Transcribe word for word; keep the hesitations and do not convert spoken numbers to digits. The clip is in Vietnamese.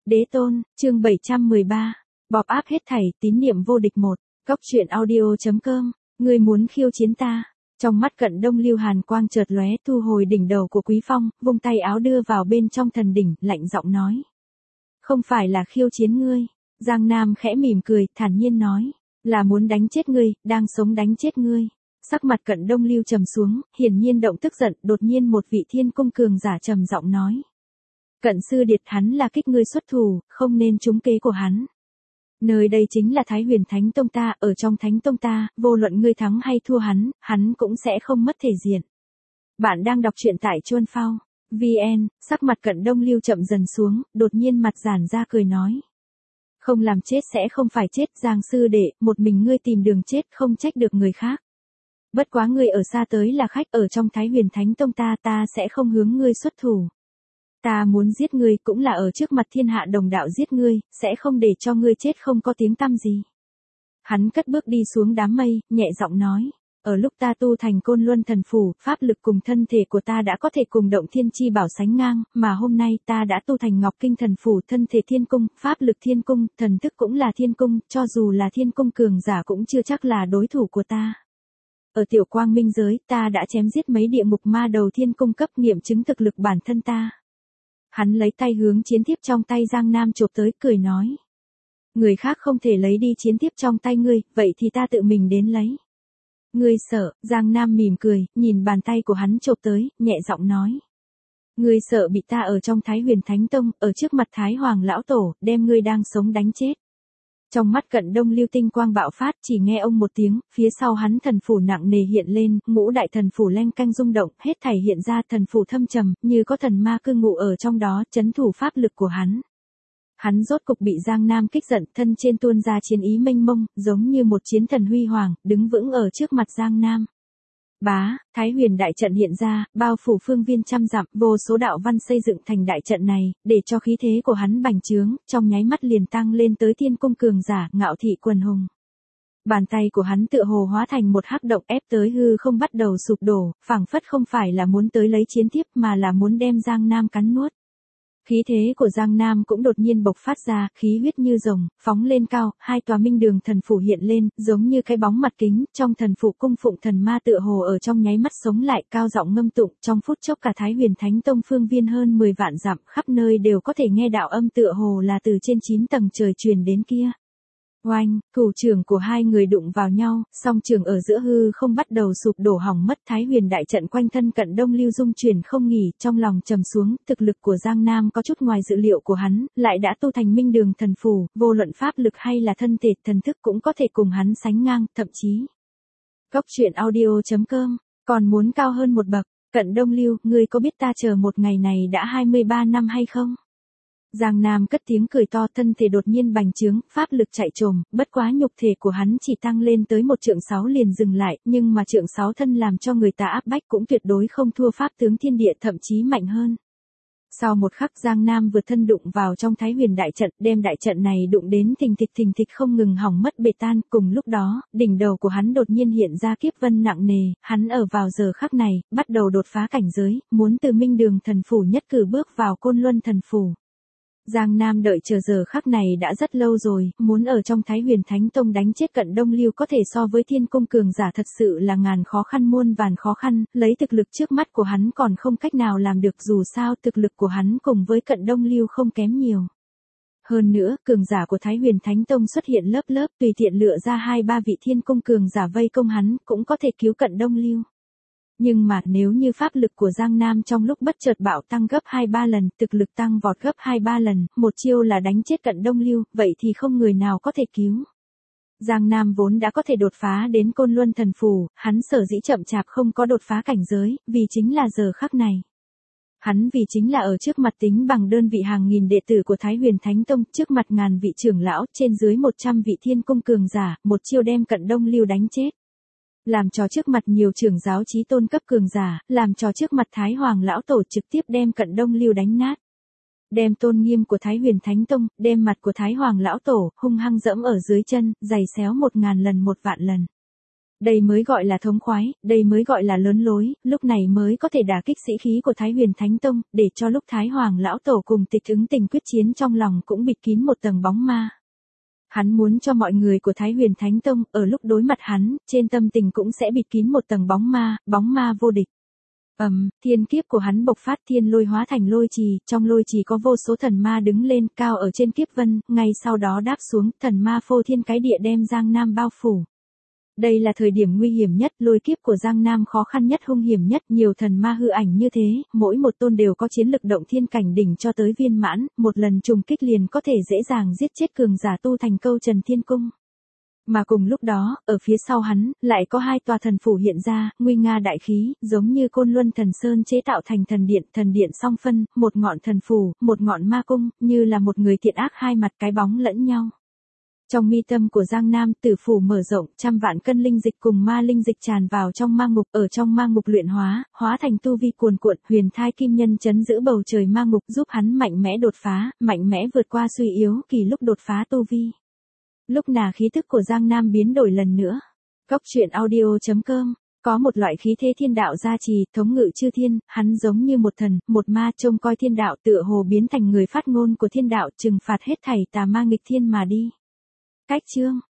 Đế tôn, chương bảy trăm mười ba. Bọc áp hết thảy, tín niệm vô địch một. Góc truyện audio chấm com. Ngươi muốn khiêu chiến ta? Trong mắt Cận Đông Lưu hàn quang chợt lóe, thu hồi đỉnh đầu của Quý Phong, vung tay áo đưa vào bên trong thần đỉnh, lạnh giọng nói: "Không phải là khiêu chiến ngươi." Giang Nam khẽ mỉm cười, thản nhiên nói: "Là muốn đánh chết ngươi, đang sống đánh chết ngươi." Sắc mặt Cận Đông Lưu trầm xuống, hiển nhiên động tức giận, đột nhiên một vị thiên cung cường giả trầm giọng nói: "Cận sư điệt, hắn là kích ngươi xuất thủ, không nên trúng kế của hắn. Nơi đây chính là Thái Huyền Thánh Tông ta, ở trong Thánh Tông ta, vô luận ngươi thắng hay thua hắn, hắn cũng sẽ không mất thể diện." Bạn đang đọc truyện tại Chuan Phao vê en, sắc mặt Cận Đông Lưu chậm dần xuống, đột nhiên mặt giãn ra cười nói: "Không làm chết sẽ không phải chết, Giang sư đệ, một mình ngươi tìm đường chết không trách được người khác. Bất quá ngươi ở xa tới là khách, ở trong Thái Huyền Thánh Tông ta, ta sẽ không hướng ngươi xuất thủ. Ta muốn giết ngươi cũng là ở trước mặt thiên hạ đồng đạo giết ngươi, sẽ không để cho ngươi chết không có tiếng tăm gì." Hắn cất bước đi xuống đám mây, nhẹ giọng nói: "Ở lúc ta tu thành Côn Luân Thần Phủ, pháp lực cùng thân thể của ta đã có thể cùng Động Thiên Chi Bảo sánh ngang, mà hôm nay ta đã tu thành Ngọc Kinh Thần Phủ, thân thể Thiên Cung, pháp lực Thiên Cung, thần thức cũng là Thiên Cung, cho dù là Thiên Cung cường giả cũng chưa chắc là đối thủ của ta. Ở tiểu quang minh giới, ta đã chém giết mấy địa ngục ma đầu Thiên Cung cấp, nghiệm chứng thực lực bản thân ta." Hắn lấy tay hướng chiến thiếp trong tay Giang Nam chộp tới, cười nói: "Người khác không thể lấy đi chiến thiếp trong tay ngươi, vậy thì ta tự mình đến lấy." "Ngươi sợ?" Giang Nam mỉm cười, nhìn bàn tay của hắn chộp tới, nhẹ giọng nói: "Ngươi sợ bị ta ở trong Thái Huyền Thánh Tông, ở trước mặt Thái Hoàng lão tổ, đem ngươi đang sống đánh chết." Trong mắt Cận Đông Lưu tinh quang bạo phát, chỉ nghe ông một tiếng, phía sau hắn thần phủ nặng nề hiện lên, ngũ đại thần phủ leng canh rung động, hết thảy hiện ra thần phủ thâm trầm, như có thần ma cư ngụ ở trong đó, chấn thủ pháp lực của hắn. Hắn rốt cục bị Giang Nam kích giận, thân trên tuôn ra chiến ý mênh mông, giống như một chiến thần huy hoàng, đứng vững ở trước mặt Giang Nam. Bá, Thái Huyền đại trận hiện ra, bao phủ phương viên trăm dặm, vô số đạo văn xây dựng thành đại trận này, để cho khí thế của hắn bành trướng, trong nháy mắt liền tăng lên tới thiên cung cường giả, ngạo thị quần hùng. Bàn tay của hắn tựa hồ hóa thành một hắc động ép tới hư không bắt đầu sụp đổ, phảng phất không phải là muốn tới lấy chiến tiếp mà là muốn đem Giang Nam cắn nuốt. Khí thế của Giang Nam cũng đột nhiên bộc phát ra, khí huyết như rồng, phóng lên cao, hai tòa minh đường thần phủ hiện lên, giống như cái bóng mặt kính, trong thần phủ cung phụng thần ma tựa hồ ở trong nháy mắt sống lại, cao giọng ngâm tụng, trong phút chốc cả Thái Huyền Thánh Tông phương viên hơn mười vạn dặm, khắp nơi đều có thể nghe đạo âm tựa hồ là từ trên chín tầng trời truyền đến kia. Oanh, thủ trưởng của hai người đụng vào nhau, song trường ở giữa hư không bắt đầu sụp đổ hỏng mất. Thái Huyền đại trận quanh thân Cận Đông Lưu dung chuyển không nghỉ, trong lòng trầm xuống, thực lực của Giang Nam có chút ngoài dự liệu của hắn, lại đã tu thành minh đường thần phù, vô luận pháp lực hay là thân thể, thần thức cũng có thể cùng hắn sánh ngang, thậm chí. Góc truyện audio chấm com, còn muốn cao hơn một bậc. Cận Đông Lưu, ngươi có biết ta chờ một ngày này đã hai mươi ba năm hay không? Giang Nam cất tiếng cười to, thân thể đột nhiên bành trướng, pháp lực chạy trồm, bất quá nhục thể của hắn chỉ tăng lên tới một trượng sáu liền dừng lại, nhưng mà trượng sáu thân làm cho người ta áp bách cũng tuyệt đối không thua pháp tướng thiên địa, thậm chí mạnh hơn. Sau một khắc Giang Nam vượt thân đụng vào trong Thái Huyền đại trận, đem đại trận này đụng đến thình thịch thình thịch không ngừng hỏng mất bể tan, cùng lúc đó, đỉnh đầu của hắn đột nhiên hiện ra kiếp vân nặng nề, hắn ở vào giờ khắc này, bắt đầu đột phá cảnh giới, muốn từ minh đường thần phủ nhất cử bước vào Côn Luân thần phủ. Giang Nam đợi chờ giờ khắc này đã rất lâu rồi, muốn ở trong Thái Huyền Thánh Tông đánh chết Cận Đông Lưu có thể so với thiên cung cường giả thật sự là ngàn khó khăn muôn vàn khó khăn, lấy thực lực trước mắt của hắn còn không cách nào làm được, dù sao thực lực của hắn cùng với Cận Đông Lưu không kém nhiều. Hơn nữa, cường giả của Thái Huyền Thánh Tông xuất hiện lớp lớp, tùy tiện lựa ra hai ba vị thiên cung cường giả vây công hắn, cũng có thể cứu Cận Đông Lưu. Nhưng mà nếu như pháp lực của Giang Nam trong lúc bất chợt bạo tăng gấp hai ba lần, thực lực tăng vọt gấp hai ba lần, một chiêu là đánh chết Cận Đông Lưu, vậy thì không người nào có thể cứu. Giang Nam vốn đã có thể đột phá đến Côn Luân thần phù, hắn sở dĩ chậm chạp không có đột phá cảnh giới, vì chính là giờ khắc này. Hắn vì chính là ở trước mặt tính bằng đơn vị hàng nghìn đệ tử của Thái Huyền Thánh Tông, trước mặt ngàn vị trưởng lão, trên dưới một trăm vị thiên cung cường giả, một chiêu đem Cận Đông Lưu đánh chết. Làm trò trước mặt nhiều trưởng giáo chí tôn cấp cường giả, làm trò trước mặt Thái Hoàng lão tổ, trực tiếp đem Cận Đông Lưu đánh nát. Đem tôn nghiêm của Thái Huyền Thánh Tông, đem mặt của Thái Hoàng lão tổ, hung hăng dẫm ở dưới chân, giày xéo một ngàn lần một vạn lần. Đây mới gọi là thống khoái, đây mới gọi là lớn lối, lúc này mới có thể đả kích sĩ khí của Thái Huyền Thánh Tông, để cho lúc Thái Hoàng Lão Tổ cùng Tịch Ứng Tình quyết chiến trong lòng cũng bịt kín một tầng bóng ma. Hắn muốn cho mọi người của Thái Huyền Thánh Tông, ở lúc đối mặt hắn, trên tâm tình cũng sẽ bịt kín một tầng bóng ma, bóng ma vô địch. Ầm, um, thiên kiếp của hắn bộc phát, thiên lôi hóa thành lôi trì, trong lôi trì có vô số thần ma đứng lên, cao ở trên kiếp vân, ngay sau đó đáp xuống, thần ma phô thiên cái địa đem Giang Nam bao phủ. Đây là thời điểm nguy hiểm nhất, lôi kiếp của Giang Nam khó khăn nhất, hung hiểm nhất, nhiều thần ma hư ảnh như thế, mỗi một tôn đều có chiến lực động thiên cảnh đỉnh cho tới viên mãn, một lần trùng kích liền có thể dễ dàng giết chết cường giả tu thành Câu Trần Thiên Cung. Mà cùng lúc đó, ở phía sau hắn, lại có hai tòa thần phủ hiện ra, nguy nga đại khí, giống như Côn Luân Thần Sơn chế tạo thành thần điện, thần điện song phân, một ngọn thần phủ, một ngọn ma cung, như là một người thiện ác hai mặt cái bóng lẫn nhau. Trong mi tâm của Giang Nam, tử phủ mở rộng, trăm vạn cân linh dịch cùng ma linh dịch tràn vào trong ma ngục, ở trong ma ngục luyện hóa, hóa thành tu vi cuồn cuộn, huyền thai kim nhân chấn giữ bầu trời ma ngục, giúp hắn mạnh mẽ đột phá, mạnh mẽ vượt qua suy yếu, kỳ lúc đột phá tu vi. Lúc nào khí thức của Giang Nam biến đổi lần nữa. Cốc truyện audio chấm com. Có một loại khí thế thiên đạo gia trì, thống ngự chư thiên, hắn giống như một thần, một ma trông coi thiên đạo, tựa hồ biến thành người phát ngôn của thiên đạo, trừng phạt hết thảy tà ma nghịch thiên mà đi. Cách chương